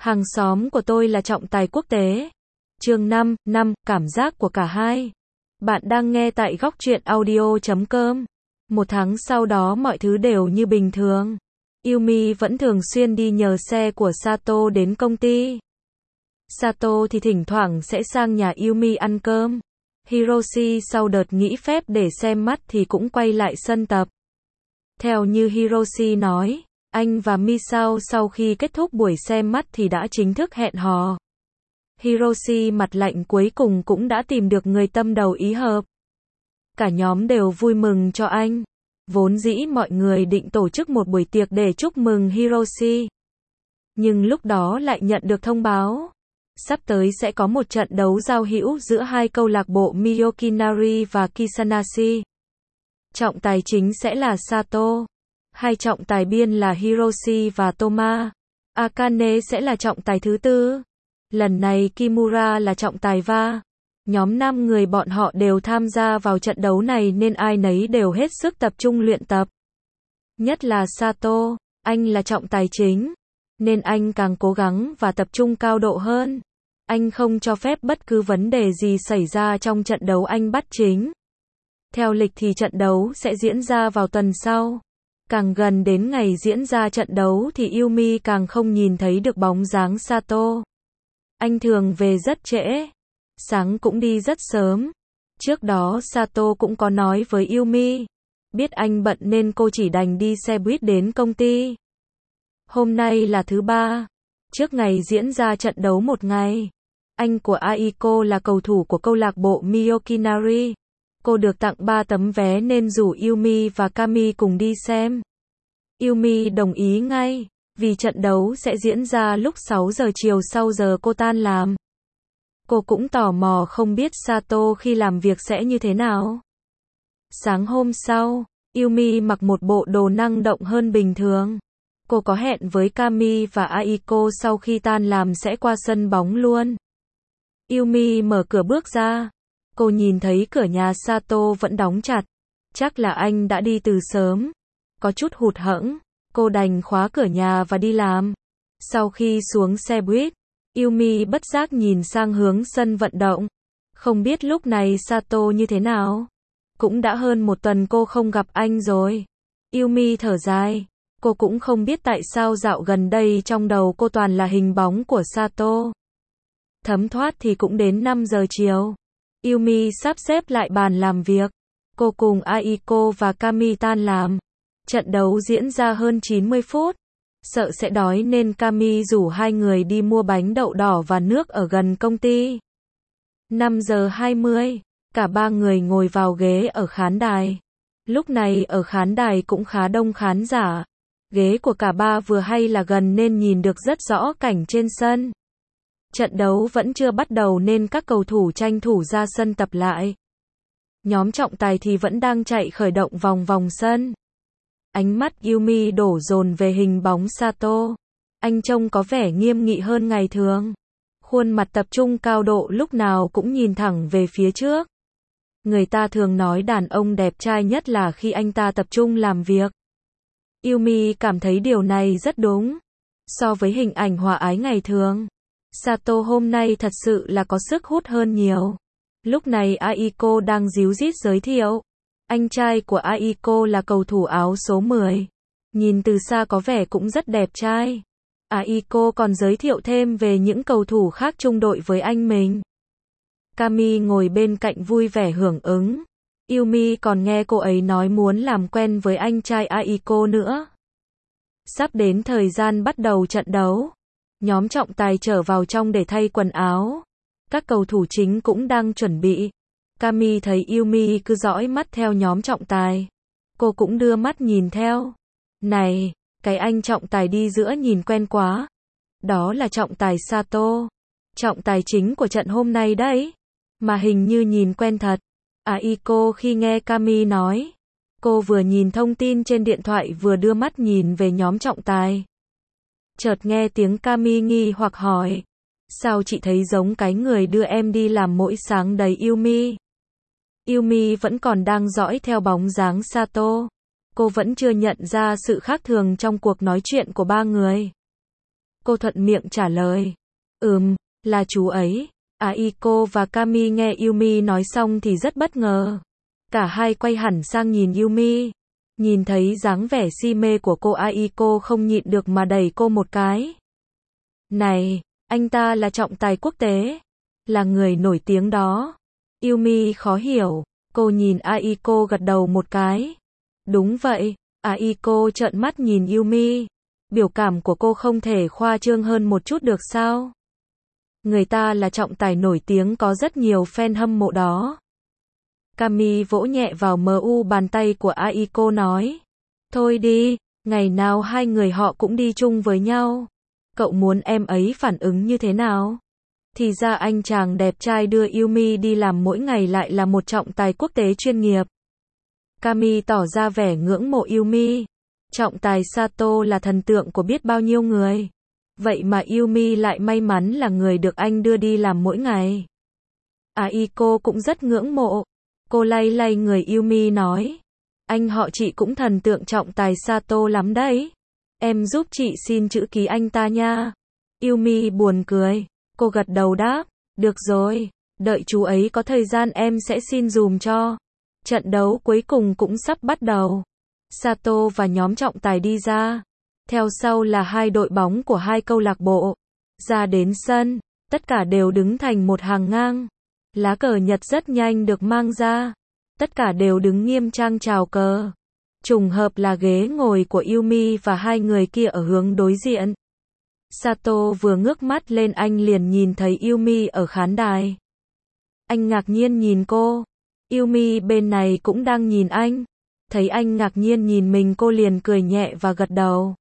Hàng xóm của tôi là trọng tài quốc tế. Chương 5, cảm giác của cả hai. Bạn đang nghe tại góc truyện audio.com. Một tháng sau đó mọi thứ đều như bình thường. Yumi vẫn thường xuyên đi nhờ xe của Sato đến công ty. Sato thì thỉnh thoảng sẽ sang nhà Yumi ăn cơm. Hiroshi sau đợt nghỉ phép để xem mắt thì cũng quay lại sân tập. Theo như Hiroshi nói, anh và Misao sau khi kết thúc buổi xem mắt thì đã chính thức hẹn hò. Hiroshi mặt lạnh cuối cùng cũng đã tìm được người tâm đầu ý hợp. Cả nhóm đều vui mừng cho anh. Vốn dĩ mọi người định tổ chức một buổi tiệc để chúc mừng Hiroshi. Nhưng lúc đó lại nhận được thông báo. Sắp tới sẽ có một trận đấu giao hữu giữa hai câu lạc bộ Miyokinari và Kisanashi. Trọng tài chính sẽ là Sato. Hai trọng tài biên là Hiroshi và Toma. Akane sẽ là trọng tài thứ tư. Lần này Kimura là trọng tài va. Nhóm 5 người bọn họ đều tham gia vào trận đấu này nên ai nấy đều hết sức tập trung luyện tập. Nhất là Sato, anh là trọng tài chính, nên anh càng cố gắng và tập trung cao độ hơn. Anh không cho phép bất cứ vấn đề gì xảy ra trong trận đấu anh bắt chính. Theo lịch thì trận đấu sẽ diễn ra vào tuần sau. Càng gần đến ngày diễn ra trận đấu thì Yumi càng không nhìn thấy được bóng dáng Sato. Anh thường về rất trễ, sáng cũng đi rất sớm. Trước đó Sato cũng có nói với Yumi, biết anh bận nên cô chỉ đành đi xe buýt đến công ty. Hôm nay là thứ ba, trước ngày diễn ra trận đấu một ngày. Anh của Aiko là cầu thủ của câu lạc bộ Miyokinari. Cô được tặng 3 tấm vé nên rủ Yumi và Kami cùng đi xem. Yumi đồng ý ngay, vì trận đấu sẽ diễn ra lúc 6 giờ chiều sau giờ cô tan làm. Cô cũng tò mò không biết Sato khi làm việc sẽ như thế nào. Sáng hôm sau, Yumi mặc một bộ đồ năng động hơn bình thường. Cô có hẹn với Kami và Aiko sau khi tan làm sẽ qua sân bóng luôn. Yumi mở cửa bước ra. Cô nhìn thấy cửa nhà Sato vẫn đóng chặt. Chắc là anh đã đi từ sớm. Có chút hụt hẫng, cô đành khóa cửa nhà và đi làm. Sau khi xuống xe buýt, Yumi bất giác nhìn sang hướng sân vận động. Không biết lúc này Sato như thế nào. Cũng đã hơn một tuần cô không gặp anh rồi. Yumi thở dài. Cô cũng không biết tại sao dạo gần đây trong đầu cô toàn là hình bóng của Sato. Thấm thoát thì cũng đến 5 giờ chiều. Yumi sắp xếp lại bàn làm việc. Cô cùng Aiko và Kami tan làm. Trận đấu diễn ra hơn 90 phút. Sợ sẽ đói nên Kami rủ hai người đi mua bánh đậu đỏ và nước ở gần công ty. 5 giờ 20, cả ba người ngồi vào ghế ở khán đài. Lúc này ở khán đài cũng khá đông khán giả. Ghế của cả ba vừa hay là gần nên nhìn được rất rõ cảnh trên sân. Trận đấu vẫn chưa bắt đầu nên các cầu thủ tranh thủ ra sân tập lại. Nhóm trọng tài thì vẫn đang chạy khởi động vòng vòng sân. Ánh mắt Yumi đổ dồn về hình bóng Sato. Anh trông có vẻ nghiêm nghị hơn ngày thường. Khuôn mặt tập trung cao độ lúc nào cũng nhìn thẳng về phía trước. Người ta thường nói đàn ông đẹp trai nhất là khi anh ta tập trung làm việc. Yumi cảm thấy điều này rất đúng. So với hình ảnh hòa ái ngày thường, Sato hôm nay thật sự là có sức hút hơn nhiều. Lúc này Aiko đang díu dít giới thiệu. Anh trai của Aiko là cầu thủ áo số 10. Nhìn từ xa có vẻ cũng rất đẹp trai. Aiko còn giới thiệu thêm về những cầu thủ khác chung đội với anh mình. Kami ngồi bên cạnh vui vẻ hưởng ứng. Yumi còn nghe cô ấy nói muốn làm quen với anh trai Aiko nữa. Sắp đến thời gian bắt đầu trận đấu. Nhóm trọng tài trở vào trong để thay quần áo. Các cầu thủ chính cũng đang chuẩn bị. Kami thấy Yumi cứ dõi mắt theo nhóm trọng tài. Cô cũng đưa mắt nhìn theo. Này, cái anh trọng tài đi giữa nhìn quen quá. Đó là trọng tài Sato. Trọng tài chính của trận hôm nay đấy. Mà hình như nhìn quen thật. Aiko khi nghe Kami nói. Cô vừa nhìn thông tin trên điện thoại vừa đưa mắt nhìn về nhóm trọng tài. Chợt nghe tiếng Kami nghi hoặc hỏi. Sao chị thấy giống cái người đưa em đi làm mỗi sáng đấy Yumi? Yumi vẫn còn đang dõi theo bóng dáng Sato. Cô vẫn chưa nhận ra sự khác thường trong cuộc nói chuyện của ba người. Cô thuận miệng trả lời. Là chú ấy. Aiko và Kami nghe Yumi nói xong thì rất bất ngờ. Cả hai quay hẳn sang nhìn Yumi. Nhìn thấy dáng vẻ si mê của cô, Aiko không nhịn được mà đẩy cô một cái. Này, anh ta là trọng tài quốc tế. Là người nổi tiếng đó. Yumi khó hiểu. Cô nhìn Aiko gật đầu một cái. Đúng vậy. Aiko trợn mắt nhìn Yumi. Biểu cảm của cô không thể khoa trương hơn một chút được sao? Người ta là trọng tài nổi tiếng, có rất nhiều fan hâm mộ đó. Kami vỗ nhẹ vào mu bàn tay của Aiko nói. Thôi đi, ngày nào hai người họ cũng đi chung với nhau. Cậu muốn em ấy phản ứng như thế nào? Thì ra anh chàng đẹp trai đưa Yumi đi làm mỗi ngày lại là một trọng tài quốc tế chuyên nghiệp. Kami tỏ ra vẻ ngưỡng mộ Yumi. Trọng tài Sato là thần tượng của biết bao nhiêu người. Vậy mà Yumi lại may mắn là người được anh đưa đi làm mỗi ngày. Aiko cũng rất ngưỡng mộ. Cô lay lay người Yumi nói. Anh họ chị cũng thần tượng trọng tài Sato lắm đấy. Em giúp chị xin chữ ký anh ta nha. Yumi buồn cười. Cô gật đầu đáp. Được rồi, đợi chú ấy có thời gian em sẽ xin dùm cho. Trận đấu cuối cùng cũng sắp bắt đầu. Sato và nhóm trọng tài đi ra. Theo sau là hai đội bóng của hai câu lạc bộ. Ra đến sân, tất cả đều đứng thành một hàng ngang. Lá cờ Nhật rất nhanh được mang ra. Tất cả đều đứng nghiêm trang chào cờ. Trùng hợp là ghế ngồi của Yumi và hai người kia ở hướng đối diện. Sato vừa ngước mắt lên anh liền nhìn thấy Yumi ở khán đài. Anh ngạc nhiên nhìn cô. Yumi bên này cũng đang nhìn anh. Thấy anh ngạc nhiên nhìn mình, cô liền cười nhẹ và gật đầu.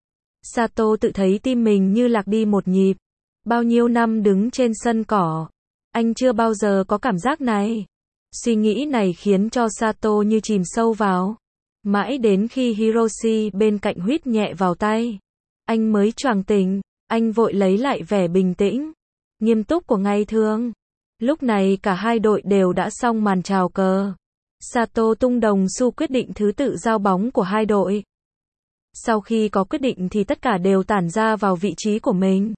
Sato tự thấy tim mình như lạc đi một nhịp. Bao nhiêu năm đứng trên sân cỏ, anh chưa bao giờ có cảm giác này. Suy nghĩ này khiến cho Sato như chìm sâu vào. Mãi đến khi Hiroshi bên cạnh huýt nhẹ vào tay, anh mới choàng tỉnh. Anh vội lấy lại vẻ bình tĩnh, nghiêm túc của ngày thường. Lúc này cả hai đội đều đã xong màn chào cờ. Sato tung đồng xu quyết định thứ tự giao bóng của hai đội. Sau khi có quyết định thì tất cả đều tản ra vào vị trí của mình.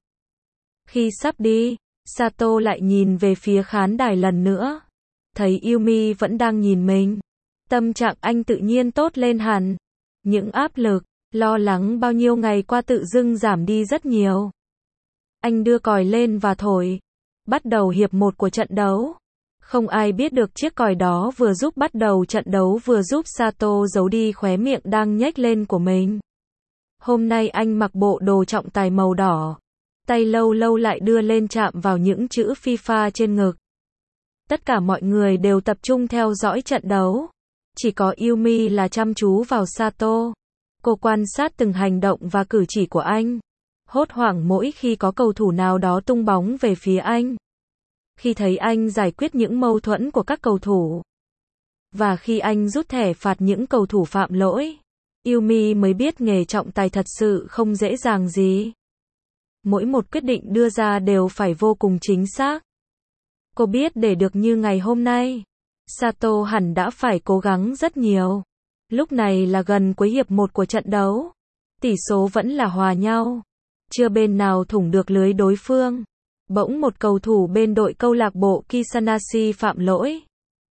Khi sắp đi, Sato lại nhìn về phía khán đài lần nữa. Thấy Yumi vẫn đang nhìn mình. Tâm trạng anh tự nhiên tốt lên hẳn. Những áp lực, lo lắng bao nhiêu ngày qua tự dưng giảm đi rất nhiều. Anh đưa còi lên và thổi. Bắt đầu hiệp 1 của trận đấu. Không ai biết được chiếc còi đó vừa giúp bắt đầu trận đấu vừa giúp Sato giấu đi khóe miệng đang nhếch lên của mình. Hôm nay anh mặc bộ đồ trọng tài màu đỏ. Tay lâu lâu lại đưa lên chạm vào những chữ FIFA trên ngực. Tất cả mọi người đều tập trung theo dõi trận đấu. Chỉ có Yumi là chăm chú vào Sato. Cô quan sát từng hành động và cử chỉ của anh. Hốt hoảng mỗi khi có cầu thủ nào đó tung bóng về phía anh. Khi thấy anh giải quyết những mâu thuẫn của các cầu thủ. Và khi anh rút thẻ phạt những cầu thủ phạm lỗi. Yumi mới biết nghề trọng tài thật sự không dễ dàng gì. Mỗi một quyết định đưa ra đều phải vô cùng chính xác. Cô biết để được như ngày hôm nay, Sato hẳn đã phải cố gắng rất nhiều. Lúc này là gần cuối hiệp 1 của trận đấu. Tỷ số vẫn là hòa nhau. Chưa bên nào thủng được lưới đối phương. Bỗng một cầu thủ bên đội câu lạc bộ Kisanashi phạm lỗi.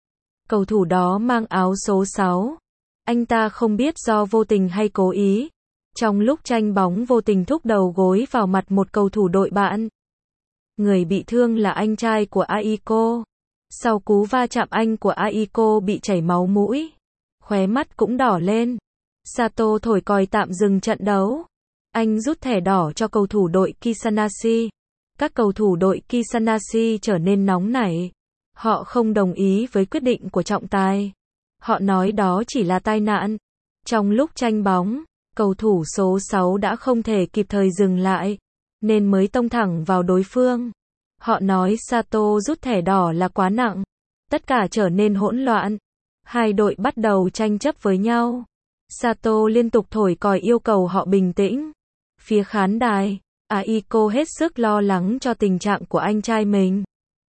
Cầu thủ đó mang áo số 6. Anh ta không biết do vô tình hay cố ý. Trong lúc tranh bóng vô tình thúc đầu gối vào mặt một cầu thủ đội bạn. Người bị thương là anh trai của Aiko. Sau cú va chạm anh của Aiko bị chảy máu mũi. Khóe mắt cũng đỏ lên. Sato thổi còi tạm dừng trận đấu. Anh rút thẻ đỏ cho cầu thủ đội Kisanashi. Các cầu thủ đội Kisanashi trở nên nóng nảy. Họ không đồng ý với quyết định của trọng tài. Họ nói đó chỉ là tai nạn. Trong lúc tranh bóng, cầu thủ số 6 đã không thể kịp thời dừng lại, nên mới tông thẳng vào đối phương. Họ nói Sato rút thẻ đỏ là quá nặng. Tất cả trở nên hỗn loạn. Hai đội bắt đầu tranh chấp với nhau. Sato liên tục thổi còi yêu cầu họ bình tĩnh. Phía khán đài, Aiko hết sức lo lắng cho tình trạng của anh trai mình.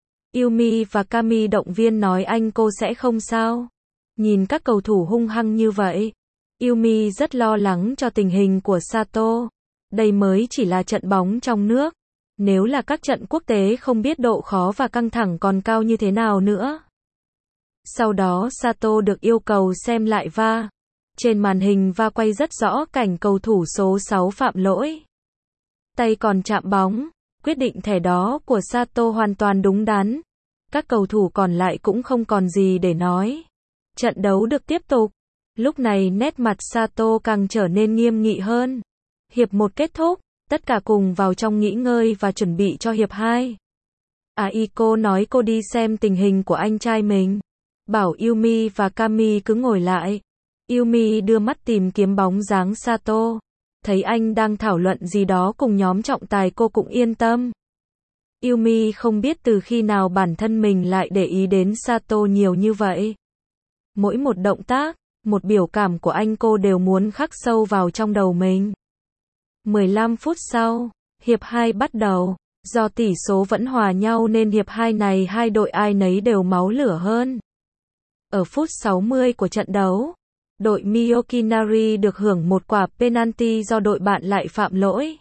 Yumi và Kami động viên nói anh cô sẽ không sao. Nhìn các cầu thủ hung hăng như vậy, Yumi rất lo lắng cho tình hình của Sato. Đây mới chỉ là trận bóng trong nước. Nếu là các trận quốc tế không biết độ khó và căng thẳng còn cao như thế nào nữa. Sau đó Sato được yêu cầu xem lại VAR. Trên màn hình VAR quay rất rõ cảnh cầu thủ số 6 phạm lỗi. Tay còn chạm bóng. Quyết định thẻ đỏ của Sato hoàn toàn đúng đắn. Các cầu thủ còn lại cũng không còn gì để nói. Trận đấu được tiếp tục. Lúc này nét mặt Sato càng trở nên nghiêm nghị hơn. Hiệp 1 kết thúc, tất cả cùng vào trong nghỉ ngơi và chuẩn bị cho hiệp 2. Aiko nói cô đi xem tình hình của anh trai mình. Bảo Yumi và Kami cứ ngồi lại. Yumi đưa mắt tìm kiếm bóng dáng Sato. Thấy anh đang thảo luận gì đó cùng nhóm trọng tài cô cũng yên tâm. Yumi không biết từ khi nào bản thân mình lại để ý đến Sato nhiều như vậy. Mỗi một động tác, một biểu cảm của anh cô đều muốn khắc sâu vào trong đầu mình. 15 phút sau, hiệp 2 bắt đầu. Do tỷ số vẫn hòa nhau nên hiệp 2 này hai đội ai nấy đều máu lửa hơn. Ở phút 60 của trận đấu, đội Miyokinari được hưởng một quả penalty do đội bạn lại phạm lỗi.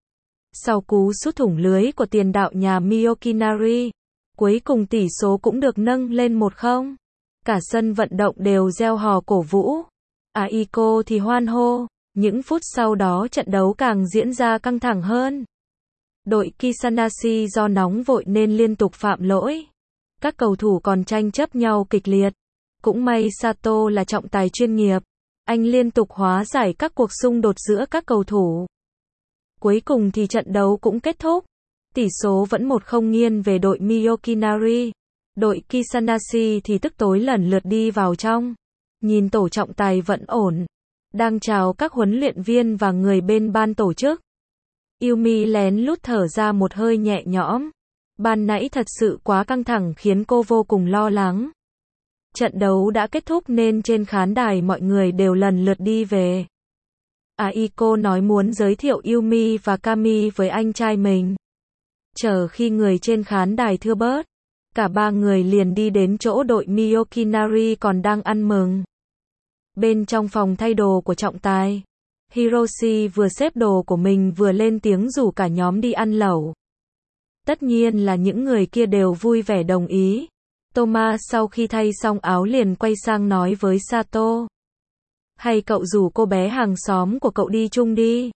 Sau cú sút thủng lưới của tiền đạo nhà Miyokinari, cuối cùng tỷ số cũng được nâng lên 1-0. Cả sân vận động đều reo hò cổ vũ. Aiko thì hoan hô. Những phút sau đó trận đấu càng diễn ra căng thẳng hơn. Đội Kisanashi do nóng vội nên liên tục phạm lỗi. Các cầu thủ còn tranh chấp nhau kịch liệt. Cũng may Sato là trọng tài chuyên nghiệp. Anh liên tục hóa giải các cuộc xung đột giữa các cầu thủ. Cuối cùng thì trận đấu cũng kết thúc. Tỷ số vẫn 1-0 nghiêng về đội Miyokinari. Đội Kisanashi thì tức tối lần lượt đi vào trong. Nhìn tổ trọng tài vẫn ổn. Đang chào các huấn luyện viên và người bên ban tổ chức. Yumi lén lút thở ra một hơi nhẹ nhõm. Ban nãy thật sự quá căng thẳng khiến cô vô cùng lo lắng. Trận đấu đã kết thúc nên trên khán đài mọi người đều lần lượt đi về. Aiko nói muốn giới thiệu Yumi và Kami với anh trai mình. Chờ khi người trên khán đài thưa bớt, cả ba người liền đi đến chỗ đội Miyokinari còn đang ăn mừng. Bên trong phòng thay đồ của trọng tài, Hiroshi vừa xếp đồ của mình vừa lên tiếng rủ cả nhóm đi ăn lẩu. Tất nhiên là những người kia đều vui vẻ đồng ý. Toma sau khi thay xong áo liền quay sang nói với Sato. Hay cậu rủ cô bé hàng xóm của cậu đi chung đi.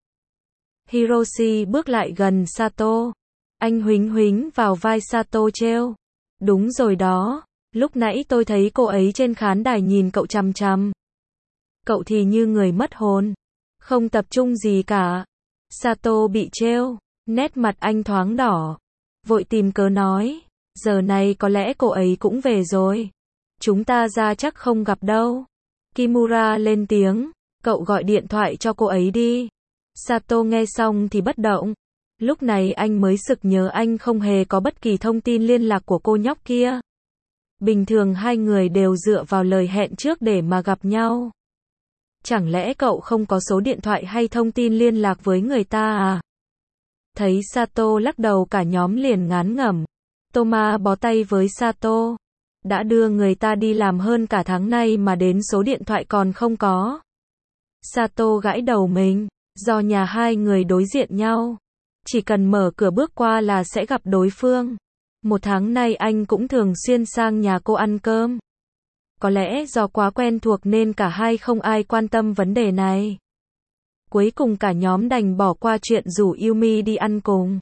Hiroshi bước lại gần Sato. Anh huýnh huýnh vào vai Sato trêu. Đúng rồi đó, lúc nãy tôi thấy cô ấy trên khán đài nhìn cậu chằm chằm. Cậu thì như người mất hồn. Không tập trung gì cả. Sato bị trêu. Nét mặt anh thoáng đỏ. Vội tìm cớ nói. Giờ này có lẽ cô ấy cũng về rồi. Chúng ta ra chắc không gặp đâu. Kimura lên tiếng. Cậu gọi điện thoại cho cô ấy đi. Sato nghe xong thì bất động. Lúc này anh mới sực nhớ anh không hề có bất kỳ thông tin liên lạc của cô nhóc kia. Bình thường hai người đều dựa vào lời hẹn trước để mà gặp nhau. Chẳng lẽ cậu không có số điện thoại hay thông tin liên lạc với người ta à? Thấy Sato lắc đầu cả nhóm liền ngán ngẩm. Toma bó tay với Sato. Đã đưa người ta đi làm hơn cả tháng nay mà đến số điện thoại còn không có. Sato gãi đầu mình. Do nhà hai người đối diện nhau. Chỉ cần mở cửa bước qua là sẽ gặp đối phương. Một tháng nay anh cũng thường xuyên sang nhà cô ăn cơm. Có lẽ do quá quen thuộc nên cả hai không ai quan tâm vấn đề này. Cuối cùng cả nhóm đành bỏ qua chuyện rủ Yumi đi ăn cùng.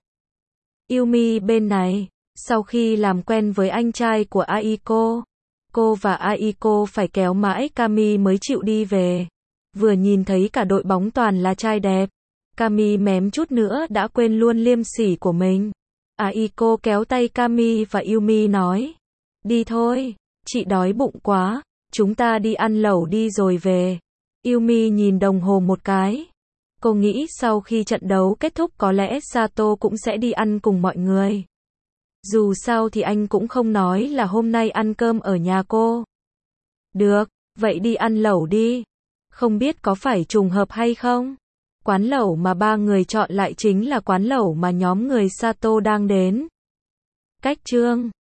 Yumi bên này, sau khi làm quen với anh trai của Aiko, cô và Aiko phải kéo mãi Kami mới chịu đi về. Vừa nhìn thấy cả đội bóng toàn là trai đẹp, Kami mém chút nữa đã quên luôn liêm sỉ của mình. Aiko kéo tay Kami và Yumi nói. Đi thôi, chị đói bụng quá, chúng ta đi ăn lẩu đi rồi về. Yumi nhìn đồng hồ một cái. Cô nghĩ sau khi trận đấu kết thúc có lẽ Sato cũng sẽ đi ăn cùng mọi người. Dù sao thì anh cũng không nói là hôm nay ăn cơm ở nhà cô. Được, vậy đi ăn lẩu đi. Không biết có phải trùng hợp hay không? Quán lẩu mà ba người chọn lại chính là quán lẩu mà nhóm người Sato đang đến. Cách chương